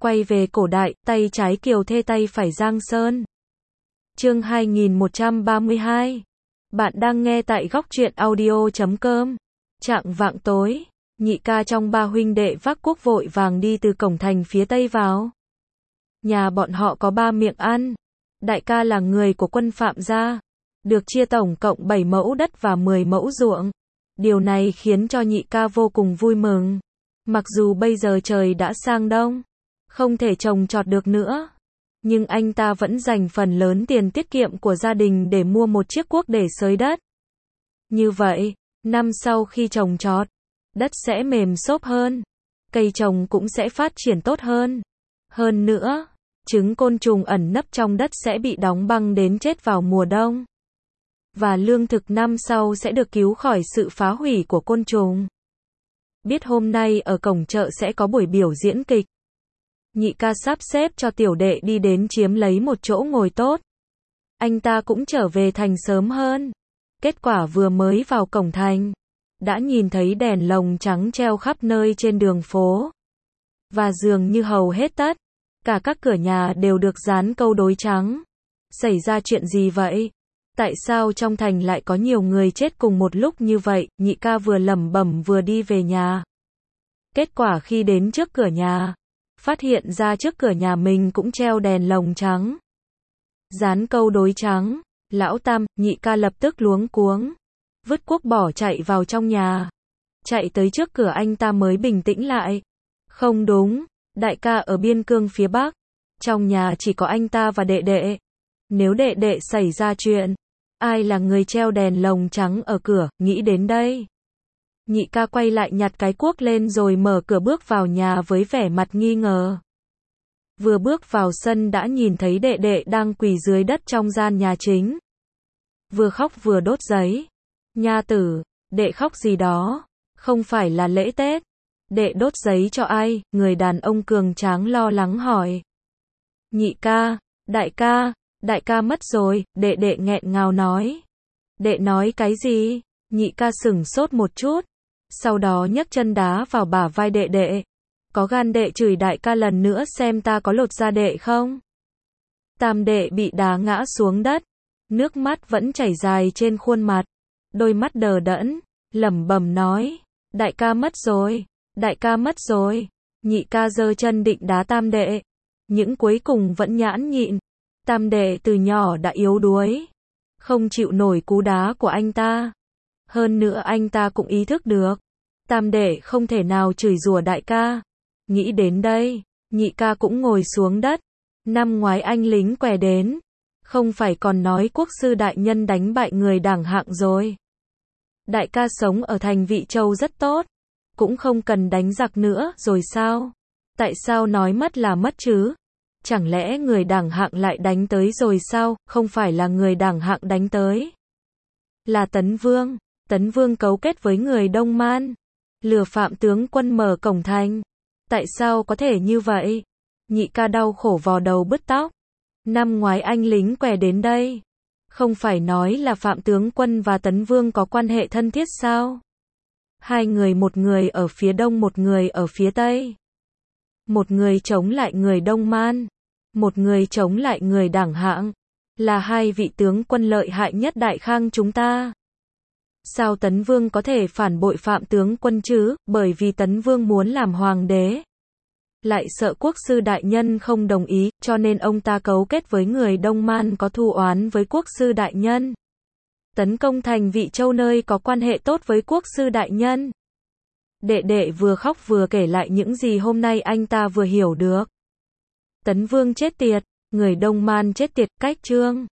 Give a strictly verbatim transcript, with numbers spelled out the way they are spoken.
Quay về cổ đại, tay trái Kiều Thê tay phải Giang Sơn. Chương hai nghìn một trăm ba mươi hai. Bạn đang nghe tại góc truyện audio chấm com. Chạng vạng tối, nhị ca trong ba huynh đệ vác cuốc vội vàng đi từ cổng thành phía tây vào. Nhà bọn họ có ba miệng ăn. Đại ca là người của quân Phạm gia, được chia tổng cộng bảy mẫu đất và mười mẫu ruộng. Điều này khiến cho nhị ca vô cùng vui mừng. Mặc dù bây giờ trời đã sang đông, không thể trồng trọt được nữa, nhưng anh ta vẫn dành phần lớn tiền tiết kiệm của gia đình để mua một chiếc cuốc để xới đất. Như vậy, năm sau khi trồng trọt, đất sẽ mềm xốp hơn, cây trồng cũng sẽ phát triển tốt hơn. Hơn nữa, trứng côn trùng ẩn nấp trong đất sẽ bị đóng băng đến chết vào mùa đông. Và lương thực năm sau sẽ được cứu khỏi sự phá hủy của côn trùng. Biết hôm nay ở cổng chợ sẽ có buổi biểu diễn kịch. Nhị ca sắp xếp cho tiểu đệ đi đến chiếm lấy một chỗ ngồi tốt. Anh ta cũng trở về thành sớm hơn. Kết quả vừa mới vào cổng thành, đã nhìn thấy đèn lồng trắng treo khắp nơi trên đường phố. Và dường như hầu hết tất cả các cửa nhà đều được dán câu đối trắng. Xảy ra chuyện gì vậy? Tại sao trong thành lại có nhiều người chết cùng một lúc như vậy? Nhị ca vừa lẩm bẩm vừa đi về nhà. Kết quả khi đến trước cửa nhà, phát hiện ra trước cửa nhà mình cũng treo đèn lồng trắng, dán câu đối trắng. Lão Tam, nhị ca lập tức luống cuống, vứt cuốc bỏ chạy vào trong nhà. Chạy tới trước cửa anh ta mới bình tĩnh lại. Không đúng, đại ca ở biên cương phía Bắc, trong nhà chỉ có anh ta và đệ đệ. Nếu đệ đệ xảy ra chuyện, ai là người treo đèn lồng trắng ở cửa? Nghĩ đến đây, nhị ca quay lại nhặt cái cuốc lên rồi mở cửa bước vào nhà với vẻ mặt nghi ngờ. Vừa bước vào sân đã nhìn thấy đệ đệ đang quỳ dưới đất trong gian nhà chính, vừa khóc vừa đốt giấy. Nha tử, đệ khóc gì đó? Không phải là lễ Tết. Đệ đốt giấy cho ai? Người đàn ông cường tráng lo lắng hỏi. Nhị ca, đại ca, đại ca mất rồi, đệ đệ nghẹn ngào nói. Đệ nói cái gì? Nhị ca sửng sốt một chút, sau đó nhấc chân đá vào bả vai đệ đệ. Có gan đệ chửi đại ca lần nữa xem ta có lột da đệ không? Tam đệ bị đá ngã xuống đất, nước mắt vẫn chảy dài trên khuôn mặt, đôi mắt đờ đẫn, lẩm bẩm nói, đại ca mất rồi, đại ca mất rồi. Nhị ca giơ chân định đá tam đệ, những cuối cùng vẫn nhãn nhịn. Tam đệ từ nhỏ đã yếu đuối, không chịu nổi cú đá của anh ta. Hơn nữa anh ta cũng ý thức được, tam đệ không thể nào chửi rủa đại ca. Nghĩ đến đây, nhị ca cũng ngồi xuống đất. Năm ngoái anh lính què đến, không phải còn nói quốc sư đại nhân đánh bại người đảng hạng rồi. Đại ca sống ở thành Vị Châu rất tốt, cũng không cần đánh giặc nữa rồi sao? Tại sao nói mất là mất chứ? Chẳng lẽ người đảng hạng lại đánh tới rồi sao? Không phải là người đảng hạng đánh tới, là Tấn Vương. Tấn Vương cấu kết với người Đông Man, lừa Phạm tướng quân mở cổng thành. Tại sao có thể như vậy? Nhị ca đau khổ vò đầu bứt tóc. Năm ngoái anh lính què đến đây, không phải nói là Phạm tướng quân và Tấn Vương có quan hệ thân thiết sao? Hai người, một người ở phía đông, một người ở phía tây. Một người chống lại người Đông Man, một người chống lại người đảng hạng, là hai vị tướng quân lợi hại nhất Đại Khang chúng ta. Sao Tấn Vương có thể phản bội Phạm tướng quân chứ? Bởi vì Tấn Vương muốn làm hoàng đế, lại sợ quốc sư đại nhân không đồng ý, cho nên ông ta cấu kết với người Đông Man có thù oán với quốc sư đại nhân, tấn công thành Vị Châu nơi có quan hệ tốt với quốc sư đại nhân. Đệ đệ vừa khóc vừa kể lại những gì hôm nay anh ta vừa hiểu được. Tấn Vương chết tiệt, người Đông Man chết tiệt, cách trương